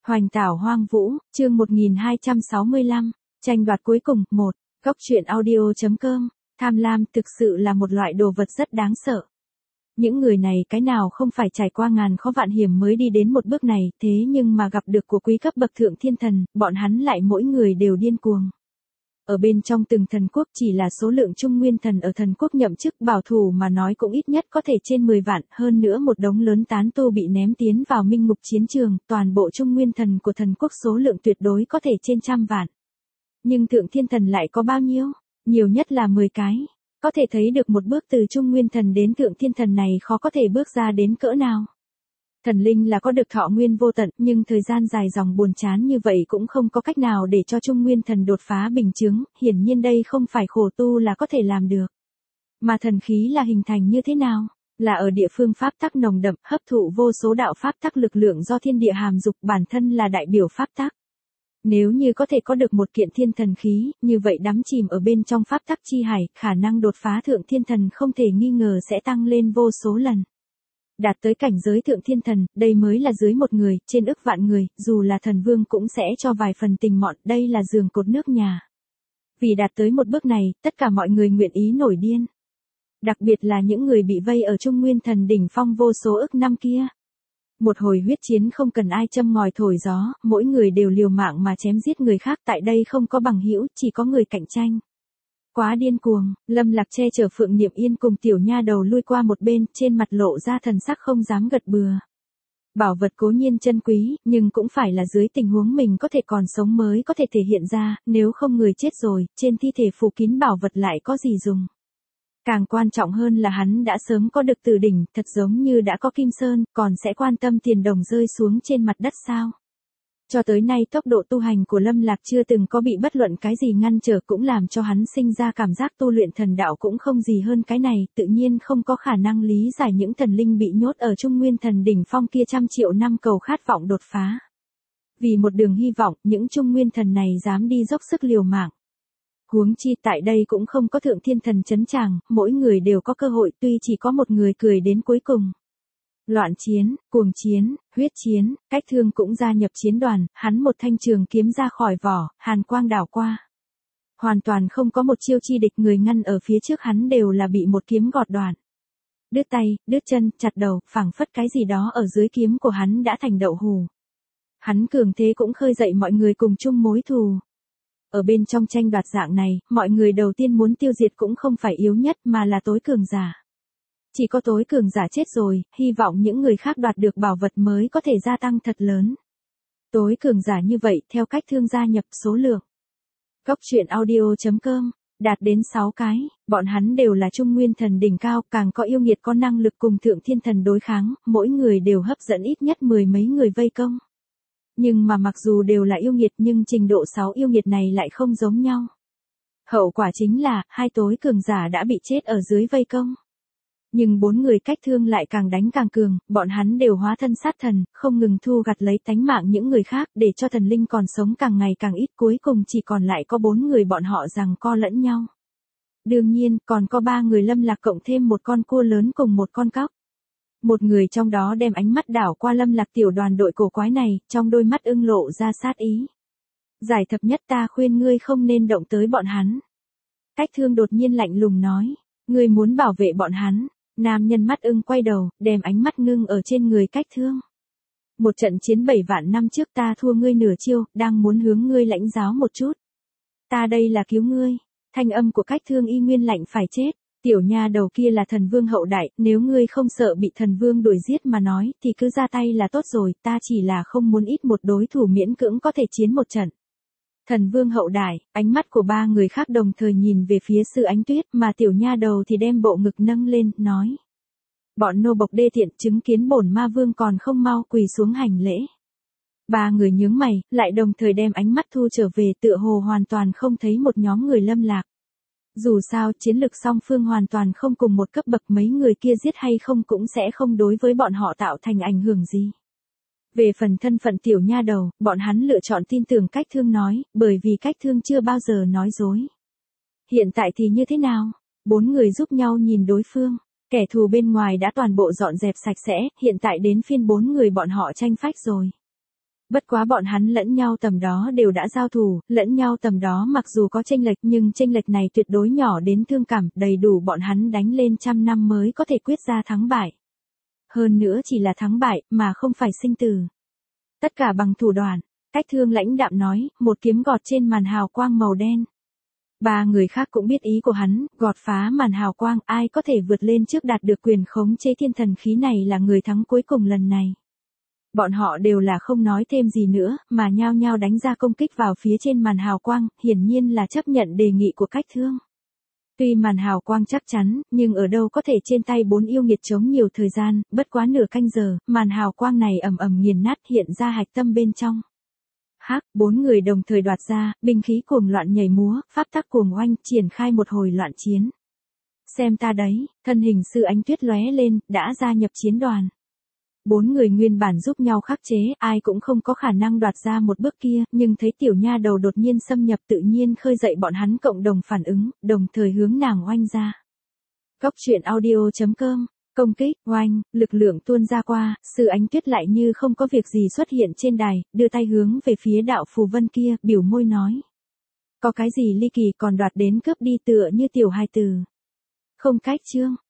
Hoành tảo hoang vũ, chương 1265, tranh đoạt cuối cùng, 1, góc truyện audio.com, tham lam thực sự là một loại đồ vật rất đáng sợ. Những người này cái nào không phải trải qua ngàn khó vạn hiểm mới đi đến một bước này, thế nhưng mà gặp được của quý cấp bậc thượng thiên thần, bọn hắn lại mỗi người đều điên cuồng. Ở bên trong từng thần quốc chỉ là số lượng trung nguyên thần ở thần quốc nhậm chức bảo thủ mà nói cũng ít nhất có thể trên 10 vạn, hơn nữa một đống lớn tán tu bị ném tiến vào minh ngục chiến trường, toàn bộ trung nguyên thần của thần quốc số lượng tuyệt đối có thể trên trăm vạn. Nhưng thượng thiên thần lại có bao nhiêu? Nhiều nhất là 10 cái. Có thể thấy được một bước từ trung nguyên thần đến thượng thiên thần này khó có thể bước ra đến cỡ nào. Thần linh là có được thọ nguyên vô tận, nhưng thời gian dài dòng buồn chán như vậy cũng không có cách nào để cho trung nguyên thần đột phá bình chứng, hiển nhiên đây không phải khổ tu là có thể làm được. Mà thần khí là hình thành như thế nào? Là ở địa phương pháp tắc nồng đậm, hấp thụ vô số đạo pháp tắc lực lượng do thiên địa hàm dục, bản thân là đại biểu pháp tắc. Nếu như có thể có được một kiện thiên thần khí, như vậy đắm chìm ở bên trong pháp tắc chi hải, khả năng đột phá thượng thiên thần không thể nghi ngờ sẽ tăng lên vô số lần. Đạt tới cảnh giới thượng thiên thần, đây mới là dưới một người, trên ức vạn người, dù là thần vương cũng sẽ cho vài phần tình mọn, đây là giường cột nước nhà. Vì đạt tới một bước này, tất cả mọi người nguyện ý nổi điên. Đặc biệt là những người bị vây ở trung nguyên thần đỉnh phong vô số ức năm kia. Một hồi huyết chiến không cần ai châm ngòi thổi gió, mỗi người đều liều mạng mà chém giết người khác, tại đây không có bằng hữu, chỉ có người cạnh tranh. Quá điên cuồng, Lâm Lạc che chở Phượng Niệm Yên cùng tiểu nha đầu lui qua một bên, trên mặt lộ ra thần sắc không dám gật bừa. Bảo vật cố nhiên chân quý, nhưng cũng phải là dưới tình huống mình có thể còn sống mới có thể thể hiện ra, nếu không người chết rồi, trên thi thể phủ kín bảo vật lại có gì dùng. Càng quan trọng hơn là hắn đã sớm có được từ đỉnh, thật giống như đã có Kim Sơn, còn sẽ quan tâm tiền đồng rơi xuống trên mặt đất sao. Cho tới nay tốc độ tu hành của Lâm Lạc chưa từng có bị bất luận cái gì ngăn trở, cũng làm cho hắn sinh ra cảm giác tu luyện thần đạo cũng không gì hơn cái này, tự nhiên không có khả năng lý giải những thần linh bị nhốt ở trung nguyên thần đỉnh phong kia trăm triệu năm cầu khát vọng đột phá. Vì một đường hy vọng, những trung nguyên thần này dám đi dốc sức liều mạng. Huống chi tại đây cũng không có thượng thiên thần chấn tràng, mỗi người đều có cơ hội, tuy chỉ có một người cười đến cuối cùng. Loạn chiến, cuồng chiến, huyết chiến, Cách Thương cũng gia nhập chiến đoàn, hắn một thanh trường kiếm ra khỏi vỏ, hàn quang đảo qua. Hoàn toàn không có một chiêu chi địch, người ngăn ở phía trước hắn đều là bị một kiếm gọt đoạn. Đứt tay, đứt chân, chặt đầu, phảng phất cái gì đó ở dưới kiếm của hắn đã thành đậu hù. Hắn cường thế cũng khơi dậy mọi người cùng chung mối thù. Ở bên trong tranh đoạt dạng này, mọi người đầu tiên muốn tiêu diệt cũng không phải yếu nhất mà là tối cường giả. Chỉ có tối cường giả chết rồi, hy vọng những người khác đoạt được bảo vật mới có thể gia tăng thật lớn. Tối cường giả như vậy, theo Cách Thương gia nhập số lượng. Góc truyện audio.com, đạt đến 6 cái, bọn hắn đều là trung nguyên thần đỉnh cao, càng có yêu nghiệt có năng lực cùng thượng thiên thần đối kháng, mỗi người đều hấp dẫn ít nhất 10 mấy người vây công. Nhưng mà mặc dù đều là yêu nghiệt nhưng trình độ 6 yêu nghiệt này lại không giống nhau. Hậu quả chính là, hai tối cường giả đã bị chết ở dưới vây công. Nhưng 4 người Cách Thương lại càng đánh càng cường, bọn hắn đều hóa thân sát thần, không ngừng thu gặt lấy tánh mạng những người khác để cho thần linh còn sống càng ngày càng ít, cuối cùng chỉ còn lại có 4 người bọn họ giằng co lẫn nhau. Đương nhiên, còn có 3 người Lâm Lạc cộng thêm một con cua lớn cùng một con cóc. Một người trong đó đem ánh mắt đảo qua Lâm Lạc tiểu đoàn đội cổ quái này, trong đôi mắt ưng lộ ra sát ý. Giải thập nhất, ta khuyên ngươi không nên động tới bọn hắn. Cách Thương đột nhiên lạnh lùng nói, ngươi muốn bảo vệ bọn hắn. Nam nhân mắt ưng quay đầu, đem ánh mắt ngưng ở trên người Cách Thương. Một trận chiến 7 vạn năm trước ta thua ngươi nửa chiêu, đang muốn hướng ngươi lãnh giáo một chút. Ta đây là cứu ngươi. Thanh âm của Cách Thương y nguyên lạnh phải chết. Tiểu nha đầu kia là thần vương hậu đại, nếu ngươi không sợ bị thần vương đuổi giết mà nói, thì cứ ra tay là tốt rồi, ta chỉ là không muốn ít một đối thủ miễn cưỡng có thể chiến một trận. Thần vương hậu đại, ánh mắt của 3 người khác đồng thời nhìn về phía Sư Ánh Tuyết, mà tiểu nha đầu thì đem bộ ngực nâng lên, nói. Bọn nô bộc đê tiện chứng kiến bổn ma vương còn không mau quỳ xuống hành lễ. 3 người nhướng mày, lại đồng thời đem ánh mắt thu trở về, tựa hồ hoàn toàn không thấy một nhóm người Lâm Lạc. Dù sao, chiến lực song phương hoàn toàn không cùng một cấp bậc, mấy người kia giết hay không cũng sẽ không đối với bọn họ tạo thành ảnh hưởng gì. Về phần thân phận tiểu nha đầu, bọn hắn lựa chọn tin tưởng Cách Thương nói, bởi vì Cách Thương chưa bao giờ nói dối. Hiện tại thì như thế nào? 4 người giúp nhau nhìn đối phương, kẻ thù bên ngoài đã toàn bộ dọn dẹp sạch sẽ, hiện tại đến phiên 4 người bọn họ tranh phách rồi. Bất quá bọn hắn lẫn nhau tầm đó đều đã giao thủ, lẫn nhau tầm đó mặc dù có chênh lệch nhưng chênh lệch này tuyệt đối nhỏ đến thương cảm, đầy đủ bọn hắn đánh lên trăm năm mới có thể quyết ra thắng bại. Hơn nữa chỉ là thắng bại, mà không phải sinh tử. Tất cả bằng thủ đoạn, Cách Thương lãnh đạm nói, một kiếm gọt trên màn hào quang màu đen. Ba người khác cũng biết ý của hắn, gọt phá màn hào quang, ai có thể vượt lên trước đạt được quyền khống chế thiên thần khí này là người thắng cuối cùng lần này. Bọn họ đều là không nói thêm gì nữa, mà nhao nhao đánh ra công kích vào phía trên màn hào quang, hiển nhiên là chấp nhận đề nghị của Cách Thương. Tuy màn hào quang chắc chắn, nhưng ở đâu có thể trên tay 4 yêu nghiệt chống nhiều thời gian, bất quá nửa canh giờ, màn hào quang này ầm ầm nghiền nát hiện ra hạch tâm bên trong. Hắc, 4 người đồng thời đoạt ra, binh khí cuồng loạn nhảy múa, pháp tắc cuồng oanh, triển khai một hồi loạn chiến. Xem ta đấy, thân hình Sư Ánh Tuyết lóe lên, đã gia nhập chiến đoàn. 4 người nguyên bản giúp nhau khắc chế, ai cũng không có khả năng đoạt ra một bước kia, nhưng thấy tiểu nha đầu đột nhiên xâm nhập tự nhiên khơi dậy bọn hắn cộng đồng phản ứng, đồng thời hướng nàng oanh ra. Cốc truyện audio.com, công kích, oanh, lực lượng tuôn ra qua, Sư Ánh Tuyết lại như không có việc gì xuất hiện trên đài, đưa tay hướng về phía đạo phù vân kia, biểu môi nói. Có cái gì ly kỳ còn đoạt đến cướp đi tựa như tiểu hài tử. Không cách Chương